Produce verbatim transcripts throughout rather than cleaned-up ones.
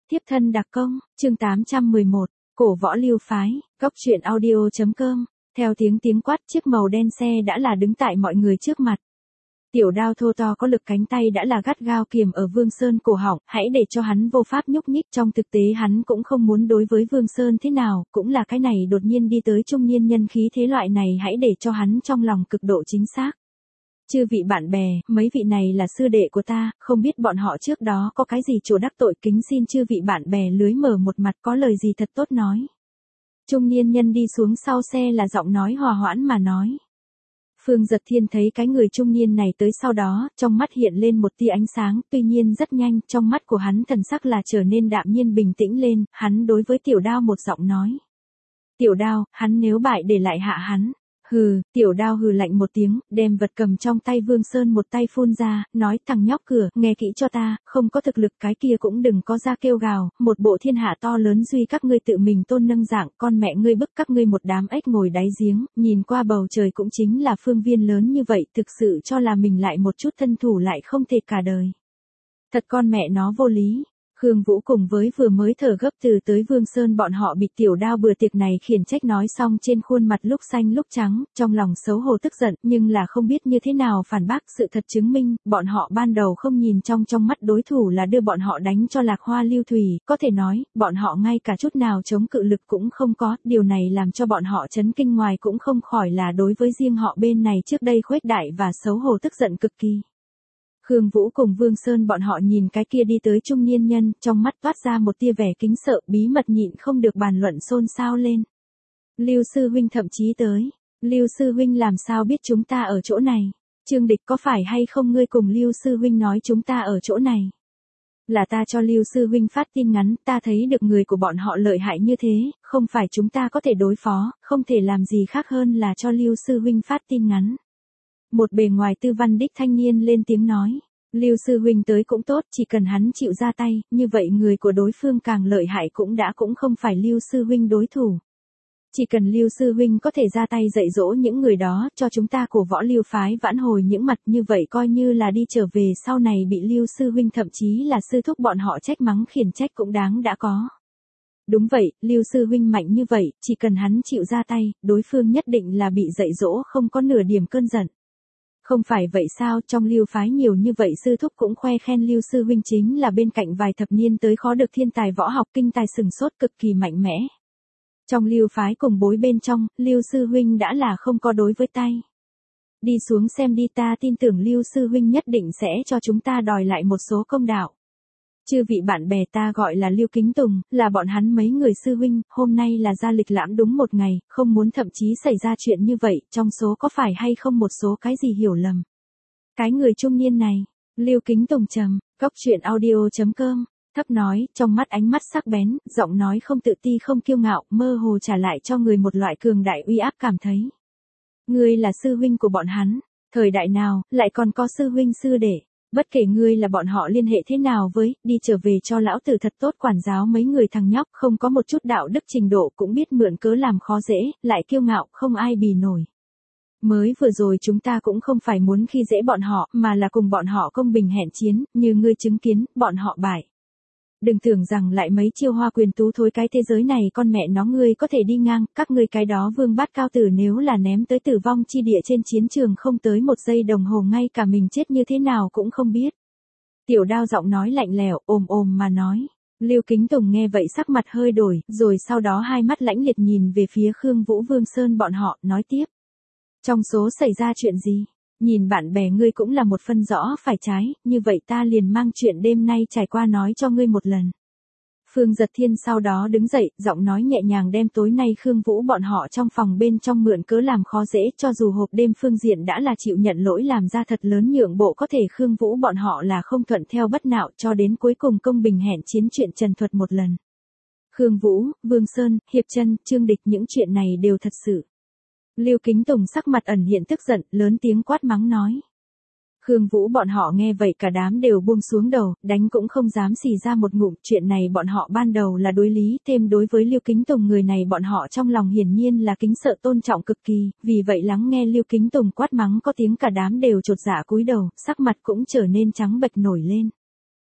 Tiếp thân đặc công, chương tám trăm mười một, cổ võ lưu phái, góc truyện audio.com, theo tiếng tiếng quát chiếc màu đen xe đã là đứng tại mọi người trước mặt. Tiểu đao thô to có lực cánh tay đã là gắt gao kiềm ở Vương Sơn cổ họng, hãy để cho hắn vô pháp nhúc nhích, trong thực tế hắn cũng không muốn đối với Vương Sơn thế nào, cũng là cái này đột nhiên đi tới trung niên nhân khí thế loại này hãy để cho hắn trong lòng cực độ chính xác. Chư vị bạn bè, mấy vị này là sư đệ của ta, không biết bọn họ trước đó có cái gì chỗ đắc tội, kính xin chư vị bạn bè lưới mở một mặt có lời gì thật tốt nói. Trung niên nhân đi xuống sau xe là giọng nói hòa hoãn mà nói. Phương Giật Thiên thấy cái người trung niên này tới sau đó, trong mắt hiện lên một tia ánh sáng, tuy nhiên rất nhanh, trong mắt của hắn thần sắc là trở nên đạm nhiên bình tĩnh lên, hắn đối với Tiểu Đao một giọng nói. Tiểu Đao, hắn nếu bại để lại hạ hắn. Hừ, Tiểu Đao hừ lạnh một tiếng, đem vật cầm trong tay Vương Sơn một tay phun ra, nói thằng nhóc cửa, nghe kỹ cho ta, không có thực lực cái kia cũng đừng có ra kêu gào, một bộ thiên hạ to lớn duy các ngươi tự mình tôn nâng dạng, con mẹ ngươi bức các ngươi một đám ếch ngồi đáy giếng, nhìn qua bầu trời cũng chính là phương viên lớn như vậy, thực sự cho là mình lại một chút thân thủ lại không thể cả đời. Thật con mẹ nó vô lý. Khương Vũ cùng với vừa mới thở gấp từ tới Vương Sơn bọn họ bị Tiểu Đao bừa tiệc này khiển trách nói xong trên khuôn mặt lúc xanh lúc trắng, trong lòng xấu hổ tức giận, nhưng là không biết như thế nào phản bác sự thật chứng minh, bọn họ ban đầu không nhìn trong trong mắt đối thủ là đưa bọn họ đánh cho lạc hoa lưu thủy, có thể nói, bọn họ ngay cả chút nào chống cự lực cũng không có, điều này làm cho bọn họ chấn kinh ngoài cũng không khỏi là đối với riêng họ bên này trước đây khuếch đại và xấu hổ tức giận cực kỳ. Khương Vũ cùng Vương Sơn bọn họ nhìn cái kia đi tới trung niên nhân, trong mắt toát ra một tia vẻ kính sợ, bí mật nhịn không được bàn luận xôn xao lên. Lưu sư huynh thậm chí tới, Lưu sư huynh làm sao biết chúng ta ở chỗ này? Trương Địch có phải hay không ngươi cùng Lưu sư huynh nói chúng ta ở chỗ này? Là ta cho Lưu sư huynh phát tin ngắn, ta thấy được người của bọn họ lợi hại như thế, không phải chúng ta có thể đối phó, không thể làm gì khác hơn là cho Lưu sư huynh phát tin ngắn. Một bề ngoài tư văn đích thanh niên lên tiếng nói, Lưu sư huynh tới cũng tốt, chỉ cần hắn chịu ra tay, như vậy người của đối phương càng lợi hại cũng đã cũng không phải Lưu sư huynh đối thủ. Chỉ cần Lưu sư huynh có thể ra tay dạy dỗ những người đó, cho chúng ta cổ võ Lưu phái vãn hồi những mặt như vậy coi như là đi trở về sau này bị Lưu sư huynh thậm chí là sư thúc bọn họ trách mắng khiển trách cũng đáng đã có. Đúng vậy, Lưu sư huynh mạnh như vậy, chỉ cần hắn chịu ra tay, đối phương nhất định là bị dạy dỗ không có nửa điểm cơn giận. Không phải vậy sao, trong Lưu phái nhiều như vậy sư thúc cũng khoe khen Lưu sư huynh chính là bên cạnh vài thập niên tới khó được thiên tài võ học kinh tài sừng sốt cực kỳ mạnh mẽ. Trong Lưu phái cùng bối bên trong, Lưu sư huynh đã là không có đối với tay. Đi xuống xem đi, ta tin tưởng Lưu sư huynh nhất định sẽ cho chúng ta đòi lại một số công đạo. Chư vị bạn bè, ta gọi là Lưu Kính Tùng, là bọn hắn mấy người sư huynh, hôm nay là ra lịch lãm đúng một ngày, không muốn thậm chí xảy ra chuyện như vậy, trong số có phải hay không một số cái gì hiểu lầm. Cái người trung niên này, Lưu Kính Tùng trầm, góc truyện audio.com, thấp nói, trong mắt ánh mắt sắc bén, giọng nói không tự ti không kiêu ngạo, mơ hồ trả lại cho người một loại cường đại uy áp cảm thấy. Ngươi là sư huynh của bọn hắn, thời đại nào, lại còn có sư huynh sư đệ. Bất kể ngươi là bọn họ liên hệ thế nào với, đi trở về cho lão tử thật tốt quản giáo mấy người thằng nhóc, không có một chút đạo đức trình độ cũng biết mượn cớ làm khó dễ, lại kiêu ngạo, không ai bì nổi. Mới vừa rồi chúng ta cũng không phải muốn khi dễ bọn họ, mà là cùng bọn họ công bình hẹn chiến, như ngươi chứng kiến, bọn họ bại. Đừng tưởng rằng lại mấy chiêu hoa quyền tú thối cái thế giới này con mẹ nó ngươi có thể đi ngang, các ngươi cái đó vương bát cao tử nếu là ném tới tử vong chi địa trên chiến trường không tới một giây đồng hồ ngay cả mình chết như thế nào cũng không biết. Tiểu Đao giọng nói lạnh lẽo, ồm ồm mà nói. Lưu Kính Tùng nghe vậy sắc mặt hơi đổi, rồi sau đó hai mắt lãnh liệt nhìn về phía Khương Vũ Vương Sơn bọn họ, nói tiếp. Trong số xảy ra chuyện gì? Nhìn bạn bè ngươi cũng là một phân rõ phải trái, như vậy ta liền mang chuyện đêm nay trải qua nói cho ngươi một lần. Phương Giật Thiên sau đó đứng dậy, giọng nói nhẹ nhàng đem tối nay Khương Vũ bọn họ trong phòng bên trong mượn cớ làm khó dễ, cho dù hộp đêm phương diện đã là chịu nhận lỗi làm ra thật lớn nhượng bộ có thể Khương Vũ bọn họ là không thuận theo bất nạo cho đến cuối cùng công bình hẹn chiến chuyện trần thuật một lần. Khương Vũ, Vương Sơn, Hiệp Chân, Trương Địch những chuyện này đều thật sự. Lưu Kính Tùng sắc mặt ẩn hiện tức giận, lớn tiếng quát mắng nói. Khương Vũ bọn họ nghe vậy cả đám đều buông xuống đầu, đánh cũng không dám xì ra một ngụm, chuyện này bọn họ ban đầu là đối lý, thêm đối với Lưu Kính Tùng người này bọn họ trong lòng hiển nhiên là kính sợ tôn trọng cực kỳ, vì vậy lắng nghe Lưu Kính Tùng quát mắng có tiếng cả đám đều chột dạ cúi đầu, sắc mặt cũng trở nên trắng bệch nổi lên.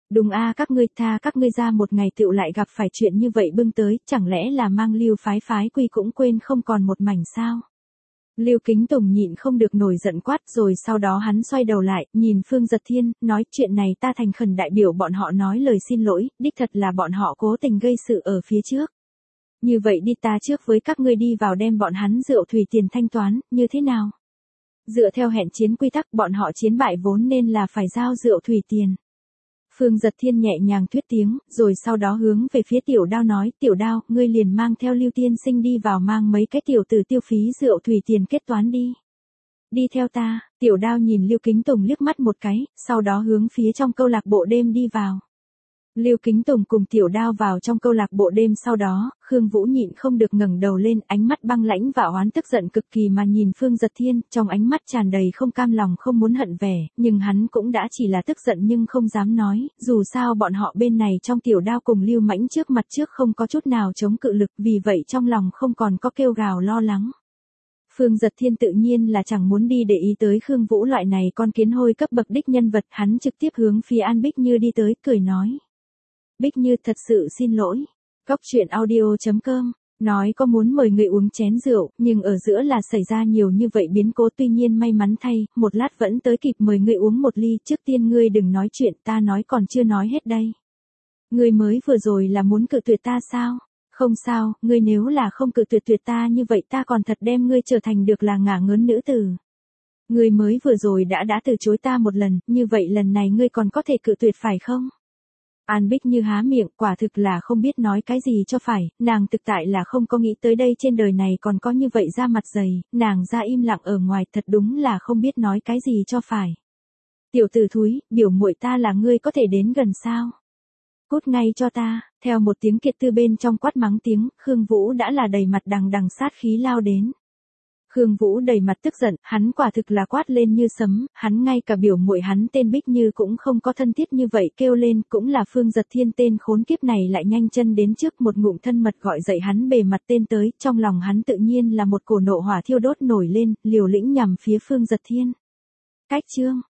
Đúng a, các ngươi tha các ngươi ra một ngày tựu lại gặp phải chuyện như vậy bưng tới, chẳng lẽ là mang Lưu phái phái quy cũng quên không còn một mảnh sao? Lưu Kính Tùng nhịn không được nổi giận quát, rồi sau đó hắn xoay đầu lại, nhìn Phương Giật Thiên, nói chuyện này ta thành khẩn đại biểu bọn họ nói lời xin lỗi, đích thật là bọn họ cố tình gây sự ở phía trước. Như vậy đi, ta trước với các ngươi đi vào đem bọn hắn rượu thủy tiền thanh toán, như thế nào? Dựa theo hẹn chiến quy tắc, bọn họ chiến bại vốn nên là phải giao rượu thủy tiền. Phương Giật Thiên nhẹ nhàng thuyết tiếng, rồi sau đó hướng về phía Tiểu Đao nói, Tiểu Đao, ngươi liền mang theo Lưu tiên sinh đi vào mang mấy cái tiểu tử tiêu phí rượu thủy tiền kết toán đi. Đi theo ta. Tiểu Đao nhìn Lưu Kính Tùng liếc mắt một cái, sau đó hướng phía trong câu lạc bộ đêm đi vào. Lưu Kính Tùng cùng Tiểu Đao vào trong câu lạc bộ đêm, sau đó, Khương Vũ nhịn không được ngẩng đầu lên, ánh mắt băng lãnh và oán tức giận cực kỳ mà nhìn Phương Giật Thiên, trong ánh mắt tràn đầy không cam lòng không muốn hận vẻ, nhưng hắn cũng đã chỉ là tức giận nhưng không dám nói, dù sao bọn họ bên này trong Tiểu Đao cùng Lưu Mãnh trước mặt trước không có chút nào chống cự lực, vì vậy trong lòng không còn có kêu gào lo lắng. Phương Giật Thiên tự nhiên là chẳng muốn đi để ý tới Khương Vũ loại này con kiến hôi cấp bậc đích nhân vật, hắn trực tiếp hướng phía An Bích Như đi tới, cười nói. Bích Như, thật sự xin lỗi. Cóc truyện audio chấm com nói có muốn mời người uống chén rượu, nhưng ở giữa là xảy ra nhiều như vậy biến cố, tuy nhiên may mắn thay, một lát vẫn tới kịp mời người uống một ly, trước tiên ngươi đừng nói chuyện, ta nói còn chưa nói hết đây. Ngươi mới vừa rồi là muốn cự tuyệt ta sao? Không sao, ngươi nếu là không cự tuyệt tuyệt ta như vậy ta còn thật đem ngươi trở thành được là ngả ngớn nữ tử. Ngươi mới vừa rồi đã đã từ chối ta một lần, như vậy lần này ngươi còn có thể cự tuyệt phải không? An Bích Như há miệng, quả thực là không biết nói cái gì cho phải, nàng thực tại là không có nghĩ tới đây trên đời này còn có như vậy ra mặt dày, nàng ra im lặng ở ngoài, thật đúng là không biết nói cái gì cho phải. Tiểu tử thúi, biểu muội ta là ngươi có thể đến gần sao? Cút ngay cho ta. Theo một tiếng Kiệt Tư bên trong quát mắng tiếng, Khương Vũ đã là đầy mặt đằng đằng sát khí lao đến. Khương Vũ đầy mặt tức giận, hắn quả thực là quát lên như sấm, hắn ngay cả biểu muội hắn tên Bích Như cũng không có thân thiết như vậy, kêu lên, cũng là Phương Giật Thiên tên khốn kiếp này lại nhanh chân đến trước một ngụm thân mật gọi dậy hắn bề mặt tên tới, trong lòng hắn tự nhiên là một cổ nộ hỏa thiêu đốt nổi lên, liều lĩnh nhằm phía Phương Giật Thiên. Cách chương